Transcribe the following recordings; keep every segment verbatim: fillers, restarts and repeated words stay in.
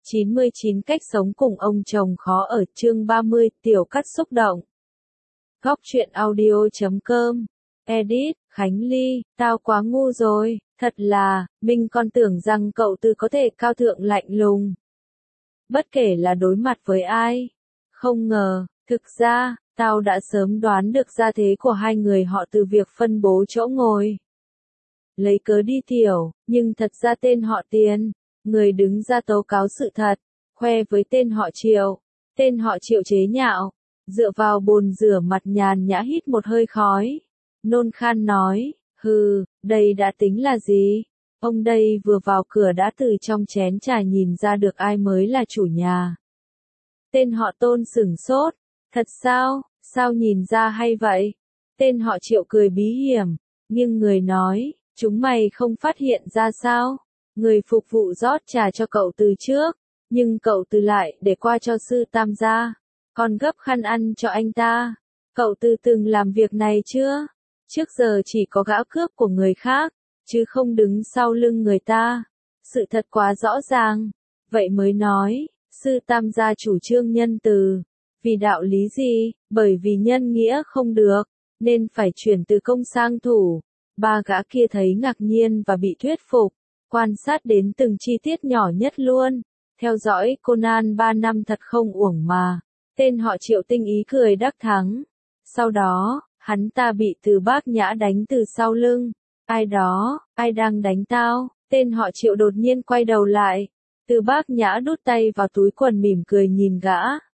chín mươi chín cách sống cùng ông chồng khó ở chương ba mươi, tiểu cắt xúc động. Góc truyện audio chấm com. Edit, Khánh Ly, tao quá ngu rồi, thật là, mình còn tưởng rằng cậu Tư có thể cao thượng lạnh lùng. Bất kể là đối mặt với ai. Không ngờ, thực ra, tao đã sớm đoán được gia thế của hai người họ từ việc phân bố chỗ ngồi. Lấy cớ đi tiểu, nhưng thật ra tên họ Tiền, người đứng ra tố cáo sự thật, khoe với tên họ Triệu, tên họ Triệu chế nhạo, dựa vào bồn rửa mặt nhàn nhã hít một hơi khói, nôn khan nói, hừ, đây đã tính là gì? Ông đây vừa vào cửa đã từ trong chén trà nhìn ra được ai mới là chủ nhà. Tên họ Tôn sửng sốt, thật sao, sao nhìn ra hay vậy? Tên họ Triệu cười bí hiểm, nhưng người nói, chúng mày không phát hiện ra sao? Người phục vụ rót trà cho cậu Từ trước, nhưng cậu Từ lại để qua cho sư Tam gia, còn gấp khăn ăn cho anh ta. Cậu Từ từng làm việc này chưa? Trước giờ chỉ có gã cướp của người khác, chứ không đứng sau lưng người ta. Sự thật quá rõ ràng, vậy mới nói, sư Tam gia chủ trương nhân từ. Vì đạo lý gì? Bởi vì nhân nghĩa không được, nên phải chuyển từ công sang thủ. Ba gã kia thấy ngạc nhiên và bị thuyết phục, quan sát đến từng chi tiết nhỏ nhất luôn. Theo dõi Conan ba năm thật không uổng mà. Tên họ Triệu tinh ý cười đắc thắng. Sau đó, hắn ta bị Từ Bác Nhã đánh từ sau lưng. Ai đó, ai đang đánh tao? Tên họ Triệu đột nhiên quay đầu lại. Từ Bác Nhã đút tay vào túi quần mỉm cười nhìn gã.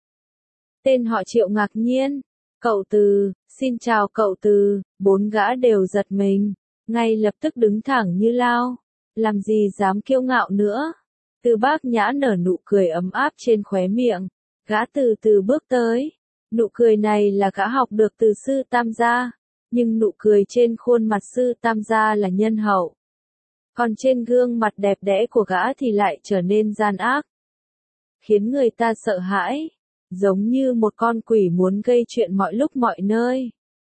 Tên họ Triệu ngạc nhiên. Cậu Từ, xin chào cậu Từ. Bốn gã đều giật mình, ngay lập tức đứng thẳng như lao. Làm gì dám kiêu ngạo nữa? Từ Bác Nhã nở nụ cười ấm áp trên khóe miệng. Gã từ từ bước tới. Nụ cười này là gã học được từ sư Tam gia. Nhưng nụ cười trên khuôn mặt sư Tam gia là nhân hậu. Còn trên gương mặt đẹp đẽ của gã thì lại trở nên gian ác. Khiến người ta sợ hãi. Giống như một con quỷ muốn gây chuyện mọi lúc mọi nơi.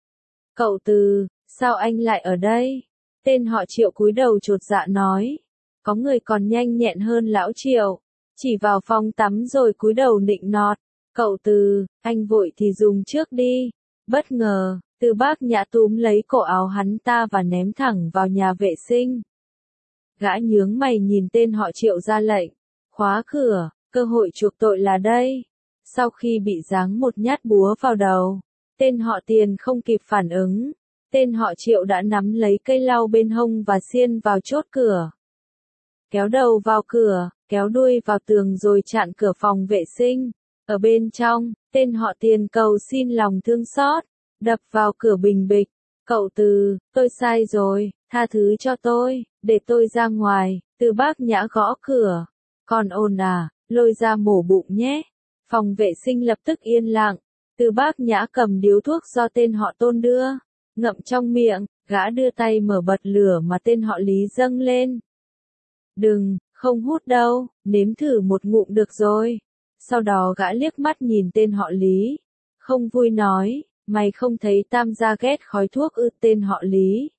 Cậu Từ, sao anh lại ở đây? Tên họ Triệu cúi đầu chột dạ nói. Có người còn nhanh nhẹn hơn lão Triệu. Chỉ vào phòng tắm rồi cúi đầu nịnh nọt. Cậu Từ, anh vội thì dùng trước đi. Bất ngờ, Từ Bác Nhã túm lấy cổ áo hắn ta và ném thẳng vào nhà vệ sinh. Gã nhướng mày nhìn tên họ Triệu ra lệnh. Khóa cửa, cơ hội chuộc tội là đây. Sau khi bị giáng một nhát búa vào đầu, tên họ Tiền không kịp phản ứng. Tên họ Triệu đã nắm lấy cây lau bên hông và xiên vào chốt cửa. Kéo đầu vào cửa, kéo đuôi vào tường rồi chặn cửa phòng vệ sinh. Ở bên trong, tên họ Tiền cầu xin lòng thương xót, đập vào cửa bình bịch. Cậu Từ, tôi sai rồi, tha thứ cho tôi, để tôi ra ngoài. Từ Bác Nhã gõ cửa. Còn ồn à, lôi ra mổ bụng nhé. Phòng vệ sinh lập tức yên lặng. Từ Bác Nhã cầm điếu thuốc do tên họ Tôn đưa, ngậm trong miệng, gã đưa tay mở bật lửa mà tên họ Lý dâng lên. Đừng, không hút đâu, nếm thử một ngụm được rồi. Sau đó gã liếc mắt nhìn tên họ Lý, không vui nói, mày không thấy Tam gia ghét khói thuốc ư? Tên họ Lý.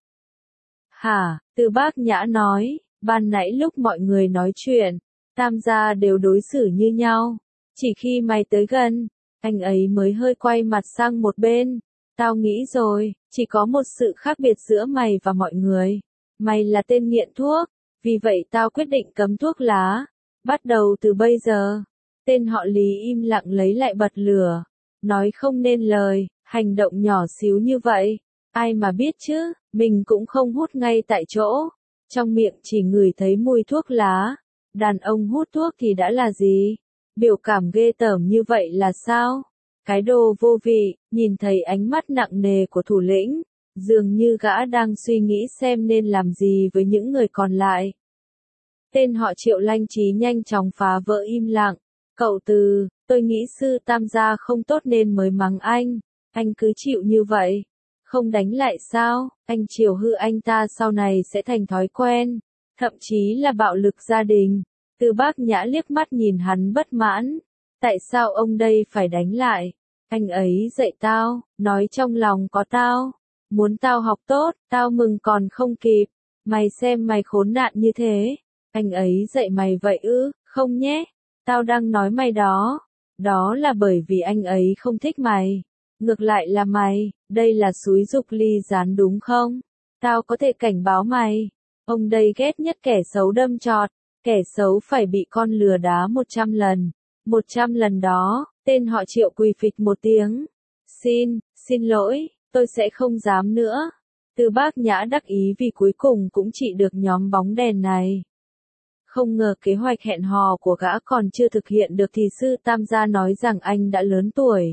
Hả? Từ Bác Nhã nói, ban nãy lúc mọi người nói chuyện, Tam gia đều đối xử như nhau. Chỉ khi mày tới gần, anh ấy mới hơi quay mặt sang một bên. Tao nghĩ rồi, chỉ có một sự khác biệt giữa mày và mọi người. Mày là tên nghiện thuốc, vì vậy tao quyết định cấm thuốc lá. Bắt đầu từ bây giờ. Tên họ Lý im lặng lấy lại bật lửa. Nói không nên lời, hành động nhỏ xíu như vậy. Ai mà biết chứ, mình cũng không hút ngay tại chỗ. Trong miệng chỉ ngửi thấy mùi thuốc lá. Đàn ông hút thuốc thì đã là gì? Biểu cảm ghê tởm như vậy là sao? Cái đồ vô vị, nhìn thấy ánh mắt nặng nề của thủ lĩnh, dường như gã đang suy nghĩ xem nên làm gì với những người còn lại. Tên họ Triệu lanh trí nhanh chóng phá vỡ im lặng. Cậu Từ, tôi nghĩ sư Tam gia không tốt nên mới mắng anh. Anh cứ chịu như vậy. Không đánh lại sao? Anh chiều hư anh ta sau này sẽ thành thói quen. Thậm chí là bạo lực gia đình. Từ Bác Nhã liếc mắt nhìn hắn bất mãn. Tại sao ông đây phải đánh lại? Anh ấy dạy tao, nói trong lòng có tao. Muốn tao học tốt, tao mừng còn không kịp. Mày xem mày khốn nạn như thế. Anh ấy dạy mày vậy ư? Không nhé. Tao đang nói mày đó. Đó là bởi vì anh ấy không thích mày. Ngược lại là mày, đây là xúi giục ly gián đúng không? Tao có thể cảnh báo mày. Ông đây ghét nhất kẻ xấu đâm chọt. Kẻ xấu phải bị con lừa đá một trăm lần. Một trăm lần đó, tên họ Triệu quỳ phịch một tiếng. Xin, xin lỗi, tôi sẽ không dám nữa. Từ Bác Nhã đắc ý vì cuối cùng cũng chỉ được nhóm bóng đèn này. Không ngờ kế hoạch hẹn hò của gã còn chưa thực hiện được thì sư Tam gia nói rằng anh đã lớn tuổi.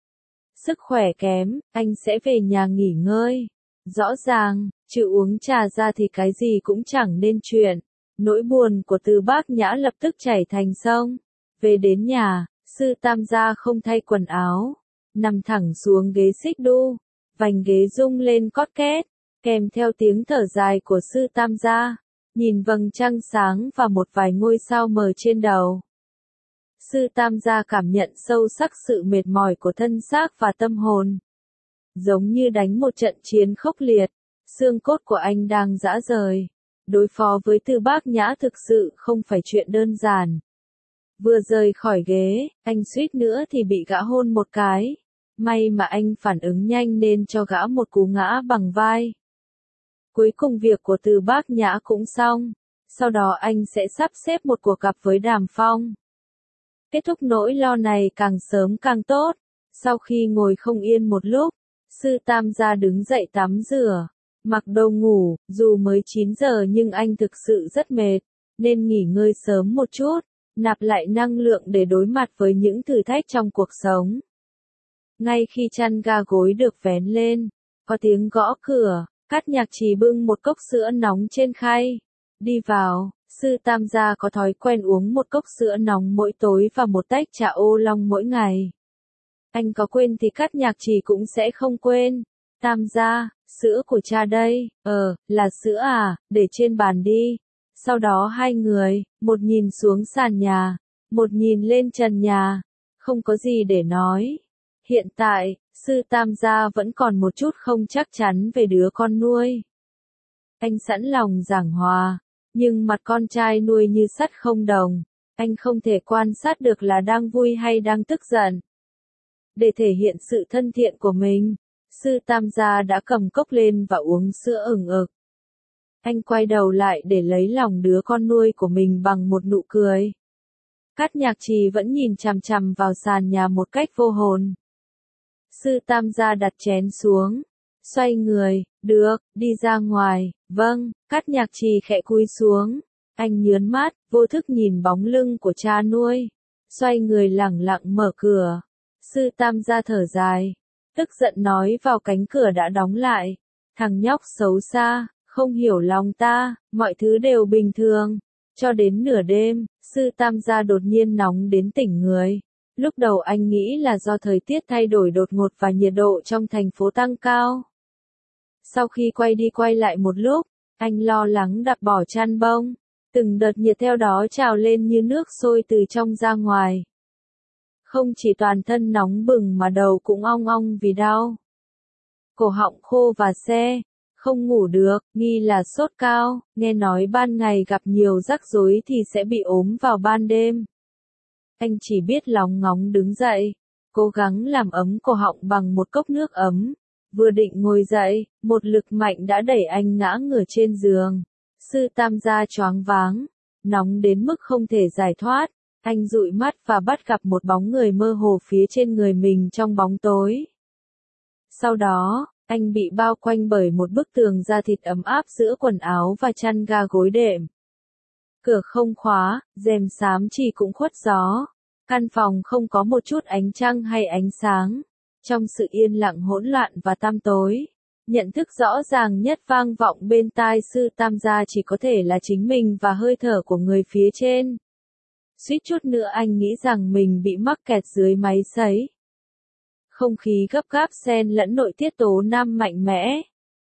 Sức khỏe kém, anh sẽ về nhà nghỉ ngơi. Rõ ràng, trừ uống trà ra thì cái gì cũng chẳng nên chuyện. Nỗi buồn của Từ Bác Nhã lập tức chảy thành sông. Về đến nhà, sư Tam gia không thay quần áo. Nằm thẳng xuống ghế xích đu. Vành ghế rung lên cót két, kèm theo tiếng thở dài của sư Tam gia. Nhìn vầng trăng sáng và một vài ngôi sao mờ trên đầu. Sư Tam gia cảm nhận sâu sắc sự mệt mỏi của thân xác và tâm hồn. Giống như đánh một trận chiến khốc liệt, xương cốt của anh đang rã rời. Đối phó với Từ Bác Nhã thực sự không phải chuyện đơn giản. Vừa rời khỏi ghế, anh suýt nữa thì bị gã hôn một cái. May mà anh phản ứng nhanh nên cho gã một cú ngã bằng vai. Cuối cùng việc của Từ Bác Nhã cũng xong. Sau đó anh sẽ sắp xếp một cuộc gặp với Đàm Phong. Kết thúc nỗi lo này càng sớm càng tốt. Sau khi ngồi không yên một lúc, sư Tam gia đứng dậy tắm rửa, mặc đồ ngủ, dù mới chín giờ nhưng anh thực sự rất mệt, nên nghỉ ngơi sớm một chút, nạp lại năng lượng để đối mặt với những thử thách trong cuộc sống. Ngay khi chăn ga gối được vén lên, có tiếng gõ cửa, Cát Nhạc Trì bưng một cốc sữa nóng trên khay. Đi vào, sư Tam gia có thói quen uống một cốc sữa nóng mỗi tối và một tách trà ô long mỗi ngày. Anh có quên thì Cát Nhạc Trì cũng sẽ không quên. Tam gia, sữa của cha đây, ờ, là sữa à, để trên bàn đi. Sau đó hai người, một nhìn xuống sàn nhà, một nhìn lên trần nhà, không có gì để nói. Hiện tại, sư Tam gia vẫn còn một chút không chắc chắn về đứa con nuôi. Anh sẵn lòng giảng hòa, nhưng mặt con trai nuôi như sắt không đồng, anh không thể quan sát được là đang vui hay đang tức giận. Để thể hiện sự thân thiện của mình, sư Tam gia đã cầm cốc lên và uống sữa ửng ực. Anh quay đầu lại để lấy lòng đứa con nuôi của mình bằng một nụ cười. Cát Nhạc Trì vẫn nhìn chằm chằm vào sàn nhà một cách vô hồn. Sư Tam gia đặt chén xuống, xoay người, được, đi ra ngoài, vâng, Cát Nhạc Trì khẽ cúi xuống. Anh nhớn mắt, vô thức nhìn bóng lưng của cha nuôi. Xoay người lẳng lặng mở cửa. Sư Tam gia thở dài, tức giận nói vào cánh cửa đã đóng lại. Thằng nhóc xấu xa, không hiểu lòng ta, mọi thứ đều bình thường. Cho đến nửa đêm, sư Tam gia đột nhiên nóng đến tỉnh người. Lúc đầu anh nghĩ là do thời tiết thay đổi đột ngột và nhiệt độ trong thành phố tăng cao. Sau khi quay đi quay lại một lúc, anh lo lắng đập bỏ chăn bông. Từng đợt nhiệt theo đó trào lên như nước sôi từ trong ra ngoài. Không chỉ toàn thân nóng bừng mà đầu cũng ong ong vì đau. Cổ họng khô và se, không ngủ được, nghi là sốt cao, nghe nói ban ngày gặp nhiều rắc rối thì sẽ bị ốm vào ban đêm. Anh chỉ biết lóng ngóng đứng dậy, cố gắng làm ấm cổ họng bằng một cốc nước ấm. Vừa định ngồi dậy, một lực mạnh đã đẩy anh ngã ngửa trên giường. Sư Tam gia choáng váng, nóng đến mức không thể giải thoát. Anh dụi mắt và bắt gặp một bóng người mơ hồ phía trên người mình trong bóng tối. Sau đó, anh bị bao quanh bởi một bức tường da thịt ấm áp giữa quần áo và chăn ga gối đệm. Cửa không khóa, rèm xám chỉ cũng khuất gió. Căn phòng không có một chút ánh trăng hay ánh sáng. Trong sự yên lặng hỗn loạn và tăm tối, nhận thức rõ ràng nhất vang vọng bên tai sư Tam gia chỉ có thể là chính mình và hơi thở của người phía trên. Suýt chút nữa anh nghĩ rằng mình bị mắc kẹt dưới máy sấy. Không khí gấp gáp xen lẫn nội tiết tố nam mạnh mẽ.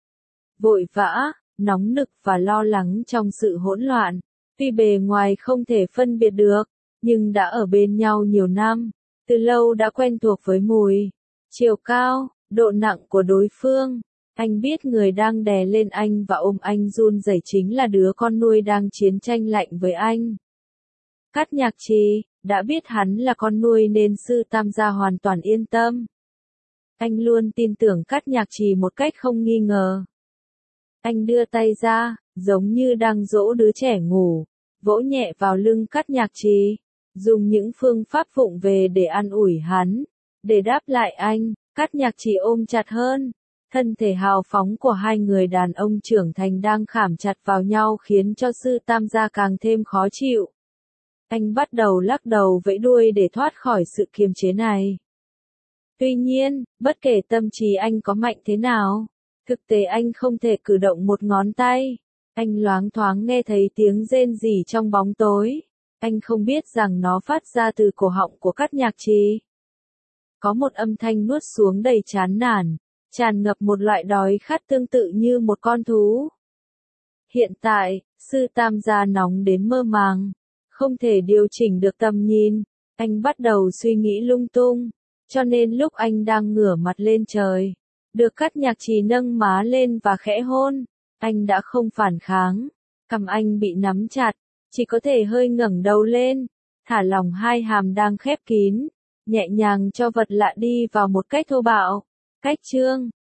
Vội vã, nóng nực và lo lắng trong sự hỗn loạn. Tuy bề ngoài không thể phân biệt được, nhưng đã ở bên nhau nhiều năm, từ lâu đã quen thuộc với mùi, chiều cao, độ nặng của đối phương. Anh biết người đang đè lên anh và ôm anh run rẩy chính là đứa con nuôi đang chiến tranh lạnh với anh. Cát Nhạc Trì, đã biết hắn là con nuôi nên sư tam gia hoàn toàn yên tâm. Anh luôn tin tưởng Cát Nhạc Trì một cách không nghi ngờ. Anh đưa tay ra, giống như đang dỗ đứa trẻ ngủ, vỗ nhẹ vào lưng Cát Nhạc Trì, dùng những phương pháp vụng về để an ủi hắn. Để đáp lại anh, Cát Nhạc Trì ôm chặt hơn. Thân thể hào phóng của hai người đàn ông trưởng thành đang khảm chặt vào nhau khiến cho sư tam gia càng thêm khó chịu. Anh bắt đầu lắc đầu vẫy đuôi để thoát khỏi sự kiềm chế này. Tuy nhiên, bất kể tâm trí anh có mạnh thế nào, thực tế anh không thể cử động một ngón tay. Anh loáng thoáng nghe thấy tiếng rên rỉ trong bóng tối. Anh không biết rằng nó phát ra từ cổ họng của Cát Nhạc Trì. Có một âm thanh nuốt xuống đầy chán nản, tràn ngập một loại đói khát tương tự như một con thú. Hiện tại, sư tam gia nóng đến mơ màng, không thể điều chỉnh được tầm nhìn. Anh bắt đầu suy nghĩ lung tung, cho nên lúc anh đang ngửa mặt lên trời, được Cát Nhạc Trì nâng má lên và khẽ hôn, anh đã không phản kháng. Cằm anh bị nắm chặt, chỉ có thể hơi ngẩng đầu lên, thả lỏng hai hàm đang khép kín, nhẹ nhàng cho vật lạ đi vào một cách thô bạo. Cách chương